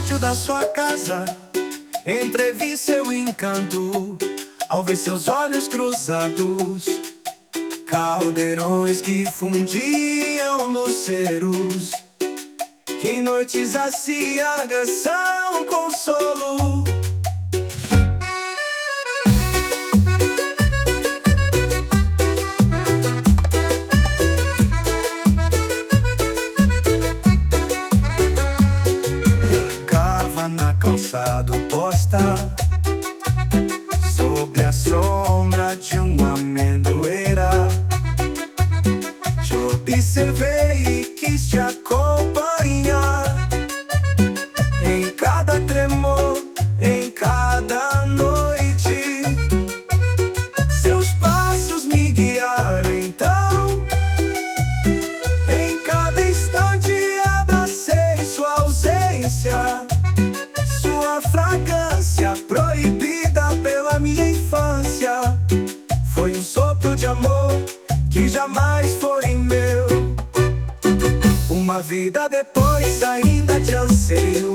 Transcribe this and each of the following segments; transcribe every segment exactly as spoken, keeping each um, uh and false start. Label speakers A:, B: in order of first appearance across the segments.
A: pátio da sua casa, entrevi seu encanto ao ver seus olhos cruzados, caldeirões que fundiam luceros. Que noites aciagas são consolo. Brincava na calçada oposta, sob a sombra de uma amendoeira. Te observei e quis te acompanhar em cada tremor, em cada noite. Seus passos me guiaram então, em cada instante abracei sua ausência, sua fragrância proibida pela minha infância. Foi um sopro de amor que jamais foi meu. Uma vida depois ainda te anseio.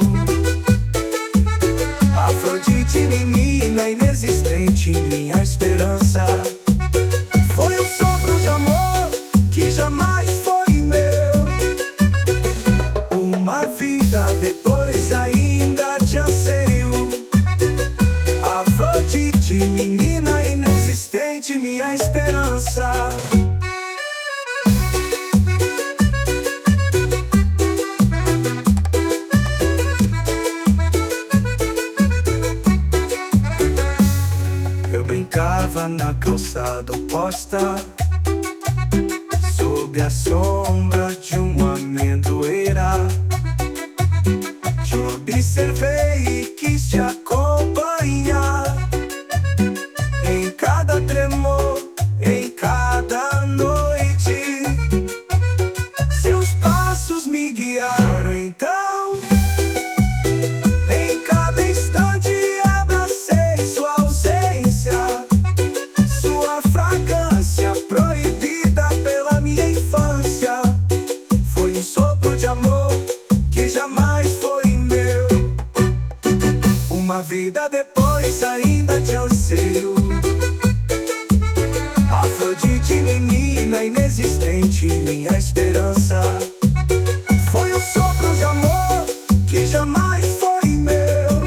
A: Afrodite, menina inexistente, minha esperança. Foi um sopro de amor que jamais foi meu. Uma vida depois ainda te anseio. Afrodite, menina inexistente, minha esperança. Brincava na calçada oposta, sob a sombra de uma amendoeira. Te observei e quis te acompanhar em cada tremor, em cada noite. Seus passos me guiaram então, em cada instante abracei sua ausência, sua fragrância proibida pela minha infância. Foi um sopro de amor que jamais foi meu. Uma vida depois ainda te anseio. Afrodite, menina inexistente, minha esperança. Foi um sopro de amor que jamais foi meu.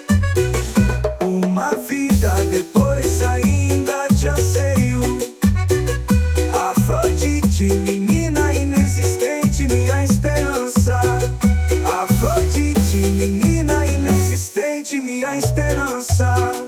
A: Uma vida depois ainda te anseio. Afrodite, menina inexistente, minha esperança. Afrodite, menina inexistente, minha esperança.